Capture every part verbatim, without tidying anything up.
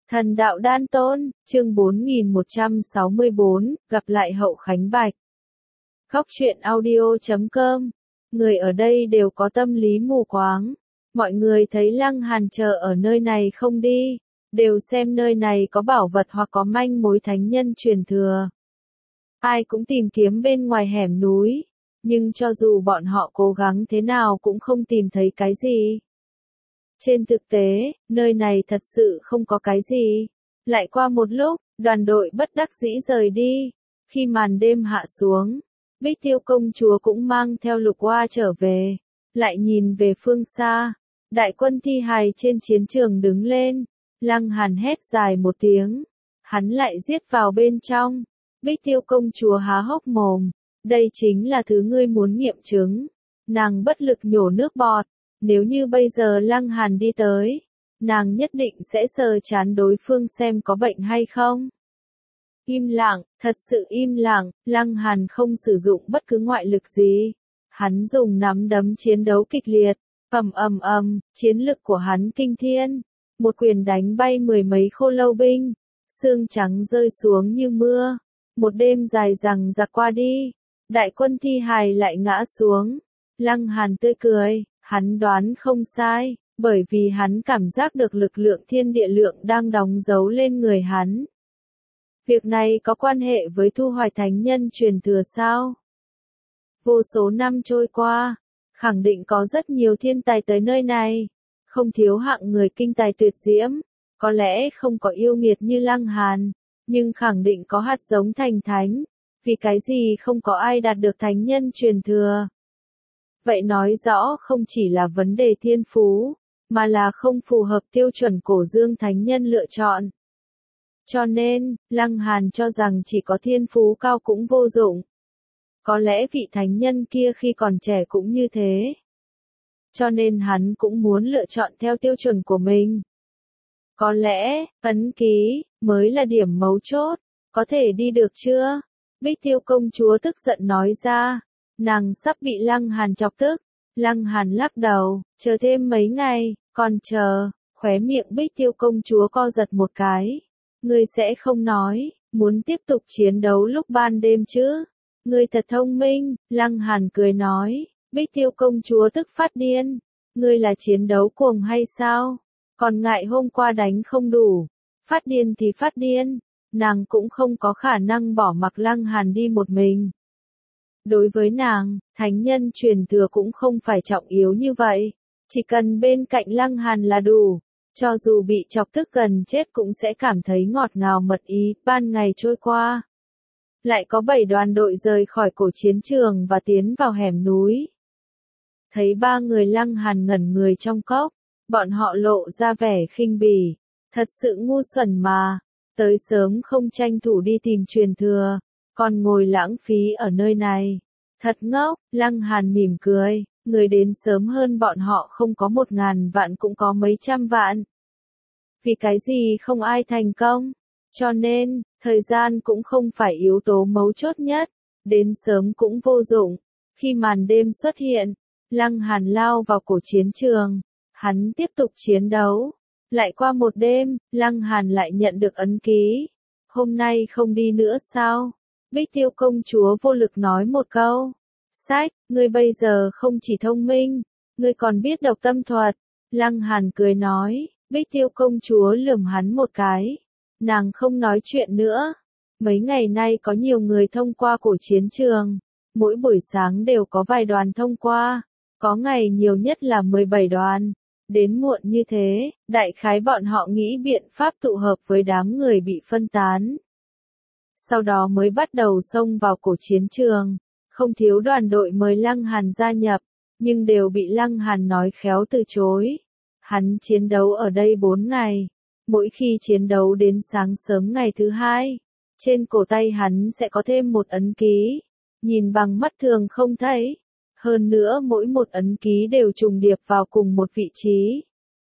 Thần đạo đan tôn, chương bốn nghìn một trăm sáu mươi bốn, gặp lại Hậu Khánh Bạch. Góc truyện audio chấm com. Người ở đây đều có tâm lý mù quáng. Mọi người thấy Lăng Hàn chờ ở nơi này không đi, đều xem nơi này có bảo vật hoặc có manh mối thánh nhân truyền thừa. Ai cũng tìm kiếm bên ngoài hẻm núi, nhưng cho dù bọn họ cố gắng thế nào cũng không tìm thấy cái gì. Trên thực tế, nơi này thật sự không có cái gì. Lại qua một lúc, đoàn đội bất đắc dĩ rời đi. Khi màn đêm hạ xuống, Bích Tiêu công chúa cũng mang theo Lục Oa trở về. Lại nhìn về phương xa, đại quân thi hài trên chiến trường đứng lên. Lăng Hàn hét dài một tiếng, hắn lại giết vào bên trong. Bích Tiêu công chúa há hốc mồm, đây chính là thứ ngươi muốn nghiệm chứng. Nàng bất lực nhổ nước bọt. Nếu như bây giờ Lăng Hàn đi tới, nàng nhất định sẽ sờ chán đối phương xem có bệnh hay không. Im lặng, thật sự im lặng, Lăng Hàn không sử dụng bất cứ ngoại lực gì. Hắn dùng nắm đấm chiến đấu kịch liệt, ầm ầm ầm, chiến lực của hắn kinh thiên. Một quyền đánh bay mười mấy khô lâu binh, xương trắng rơi xuống như mưa. Một đêm dài dằng dặc qua đi, đại quân thi hài lại ngã xuống. Lăng Hàn tươi cười. Hắn đoán không sai, bởi vì hắn cảm giác được lực lượng thiên địa lượng đang đóng dấu lên người hắn. Việc này có quan hệ với thu hoạch thánh nhân truyền thừa sao? Vô số năm trôi qua, khẳng định có rất nhiều thiên tài tới nơi này, không thiếu hạng người kinh tài tuyệt diễm, có lẽ không có yêu nghiệt như Lăng Hàn, nhưng khẳng định có hạt giống thành thánh, vì cái gì không có ai đạt được thánh nhân truyền thừa. Vậy nói rõ không chỉ là vấn đề thiên phú, mà là không phù hợp tiêu chuẩn cổ dương thánh nhân lựa chọn. Cho nên, Lăng Hàn cho rằng chỉ có thiên phú cao cũng vô dụng. Có lẽ vị thánh nhân kia khi còn trẻ cũng như thế. Cho nên hắn cũng muốn lựa chọn theo tiêu chuẩn của mình. Có lẽ, ấn ký, mới là điểm mấu chốt, có thể đi được chưa? Bích Tiêu công chúa tức giận nói ra. Nàng sắp bị Lăng Hàn chọc tức. Lăng Hàn lắc đầu, chờ thêm mấy ngày, còn chờ, khóe miệng Bích Tiêu công chúa co giật một cái. Ngươi sẽ không nói, muốn tiếp tục chiến đấu lúc ban đêm chứ? Ngươi thật thông minh, Lăng Hàn cười nói. Bích Tiêu công chúa tức phát điên. Ngươi là chiến đấu cuồng hay sao? Còn ngại hôm qua đánh không đủ. Phát điên thì phát điên. Nàng cũng không có khả năng bỏ mặc Lăng Hàn đi một mình. Đối với nàng, thánh nhân truyền thừa cũng không phải trọng yếu như vậy. Chỉ cần bên cạnh Lăng Hàn là đủ. Cho dù bị chọc tức gần chết cũng sẽ cảm thấy ngọt ngào mật ý. Ban ngày trôi qua, lại có bảy đoàn đội rời khỏi cổ chiến trường và tiến vào hẻm núi. Thấy ba người Lăng Hàn ngẩn người trong cốc, bọn họ lộ ra vẻ khinh bỉ. Thật sự ngu xuẩn mà, tới sớm không tranh thủ đi tìm truyền thừa. Còn ngồi lãng phí ở nơi này. Thật ngốc, Lăng Hàn mỉm cười, người đến sớm hơn bọn họ không có một ngàn vạn cũng có mấy trăm vạn. Vì cái gì không ai thành công? Cho nên, thời gian cũng không phải yếu tố mấu chốt nhất, đến sớm cũng vô dụng. Khi màn đêm xuất hiện, Lăng Hàn lao vào cổ chiến trường, hắn tiếp tục chiến đấu. Lại qua một đêm, Lăng Hàn lại nhận được ấn ký. Hôm nay không đi nữa sao? Bích Tiêu công chúa vô lực nói một câu. Sách, ngươi bây giờ không chỉ thông minh, ngươi còn biết độc tâm thuật. Lăng Hàn cười nói. Bích Tiêu công chúa lườm hắn một cái. Nàng không nói chuyện nữa. Mấy ngày nay có nhiều người thông qua cổ chiến trường. Mỗi buổi sáng đều có vài đoàn thông qua. Có ngày nhiều nhất là mười bảy đoàn. Đến muộn như thế, đại khái bọn họ nghĩ biện pháp tụ hợp với đám người bị phân tán. Sau đó mới bắt đầu xông vào cổ chiến trường. Không thiếu đoàn đội mời Lăng Hàn gia nhập, nhưng đều bị Lăng Hàn nói khéo từ chối. Hắn chiến đấu ở đây bốn ngày. Mỗi khi chiến đấu đến sáng sớm ngày thứ hai, trên cổ tay hắn sẽ có thêm một ấn ký. Nhìn bằng mắt thường không thấy. Hơn nữa mỗi một ấn ký đều trùng điệp vào cùng một vị trí.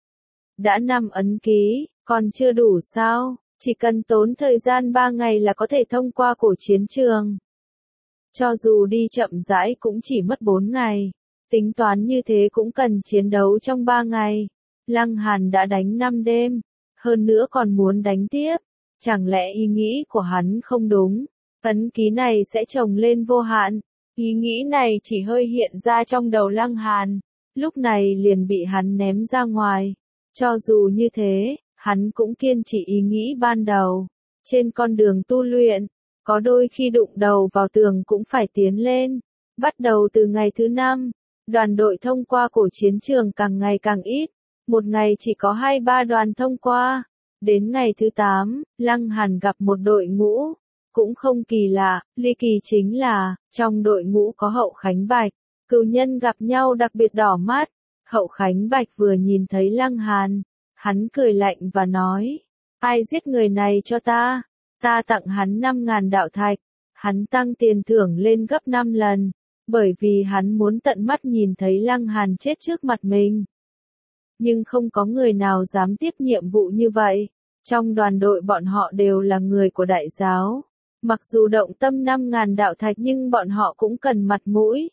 Đã năm ấn ký, còn chưa đủ sao? Chỉ cần tốn thời gian ba ngày là có thể thông qua cổ chiến trường. Cho dù đi chậm rãi cũng chỉ mất bốn ngày. Tính toán như thế cũng cần chiến đấu trong ba ngày. Lăng Hàn đã đánh năm đêm. hơn nữa còn muốn đánh tiếp. Chẳng lẽ ý nghĩ của hắn không đúng? Ấn ký này sẽ chồng lên vô hạn. Ý nghĩ này chỉ hơi hiện ra trong đầu Lăng Hàn, lúc này liền bị hắn ném ra ngoài. Cho dù như thế, hắn cũng kiên trì ý nghĩ ban đầu. Trên con đường tu luyện, có đôi khi đụng đầu vào tường cũng phải tiến lên. Bắt đầu từ ngày thứ năm, đoàn đội thông qua cổ chiến trường càng ngày càng ít. Một ngày chỉ có hai ba đoàn thông qua. Đến ngày thứ tám, Lăng Hàn gặp một đội ngũ. Cũng không kỳ lạ, ly kỳ chính là, trong đội ngũ có Hậu Khánh Bạch. Cửu nhân gặp nhau đặc biệt đỏ mắt. Hậu Khánh Bạch vừa nhìn thấy Lăng Hàn, hắn cười lạnh và nói, ai giết người này cho ta? Ta tặng hắn năm ngàn đạo thạch. Hắn tăng tiền thưởng lên gấp năm lần, bởi vì hắn muốn tận mắt nhìn thấy Lăng Hàn chết trước mặt mình. Nhưng không có người nào dám tiếp nhiệm vụ như vậy. Trong đoàn đội bọn họ đều là người của đại giáo. Mặc dù động tâm năm ngàn đạo thạch nhưng bọn họ cũng cần mặt mũi.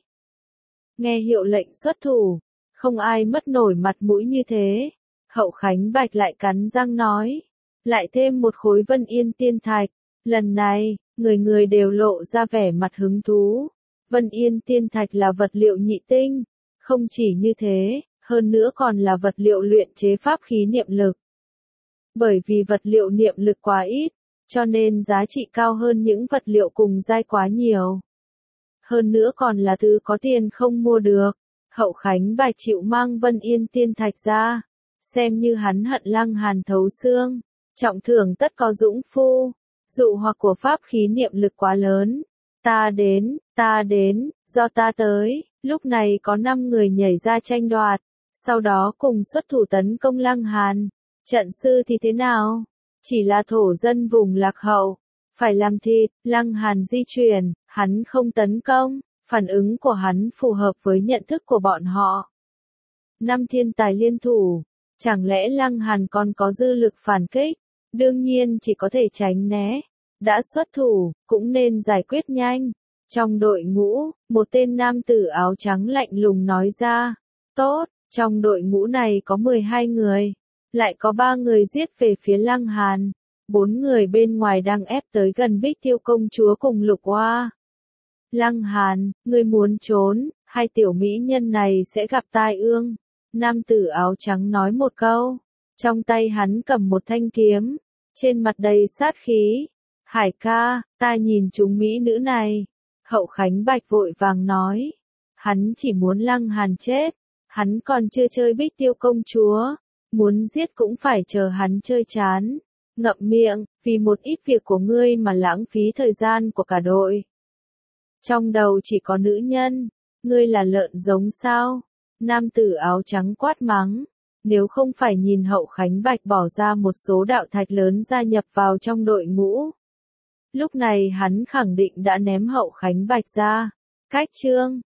Nghe hiệu lệnh xuất thủ, không ai mất nổi mặt mũi như thế. Hậu Khánh Bạch lại cắn răng nói, lại thêm một khối Vân Yên Tiên Thạch. Lần này, người người đều lộ ra vẻ mặt hứng thú. Vân Yên Tiên Thạch là vật liệu nhị tinh. Không chỉ như thế, hơn nữa còn là vật liệu luyện chế pháp khí niệm lực. Bởi vì vật liệu niệm lực quá ít, cho nên giá trị cao hơn những vật liệu cùng giai quá nhiều. Hơn nữa còn là thứ có tiền không mua được. Hậu Khánh Bạch chịu mang Vân Yên Tiên Thạch ra, xem như hắn hận Lăng Hàn thấu xương. Trọng thưởng tất có dũng phu, dụ hoặc của pháp khí niệm lực quá lớn. Ta đến, ta đến, do ta tới. Lúc này có năm người nhảy ra tranh đoạt, sau đó cùng xuất thủ tấn công Lăng Hàn. Trận sư thì thế nào? Chỉ là thổ dân vùng lạc hậu, phải làm thịt. Lăng Hàn di chuyển, hắn không tấn công, phản ứng của hắn phù hợp với nhận thức của bọn họ. Năm thiên tài liên thủ, chẳng lẽ Lăng Hàn còn có dư lực phản kích? Đương nhiên chỉ có thể tránh né. Đã xuất thủ, cũng nên giải quyết nhanh. Trong đội ngũ, một tên nam tử áo trắng lạnh lùng nói ra, tốt, trong đội ngũ này có mười hai người. Lại có ba người giết về phía Lăng Hàn. Bốn người bên ngoài đang ép tới gần Bích Tiêu công chúa cùng Lục Oa. Lăng Hàn, ngươi muốn trốn, hai tiểu mỹ nhân này sẽ gặp tai ương. Nam tử áo trắng nói một câu. Trong tay hắn cầm một thanh kiếm. Trên mặt đầy sát khí. Hải ca, ta nhìn chúng mỹ nữ này. Hậu Khánh Bạch vội vàng nói. Hắn chỉ muốn Lăng Hàn chết. Hắn còn chưa chơi Bích Tiêu công chúa. Muốn giết cũng phải chờ hắn chơi chán. Ngậm miệng, vì một ít việc của ngươi mà lãng phí thời gian của cả đội. Trong đầu chỉ có nữ nhân, ngươi là lợn giống sao? Nam tử áo trắng quát mắng. Nếu không phải nhìn Hậu Khánh Bạch bỏ ra một số đạo thạch lớn gia nhập vào trong đội ngũ. Lúc này hắn khẳng định đã ném Hậu Khánh Bạch ra. Cách chương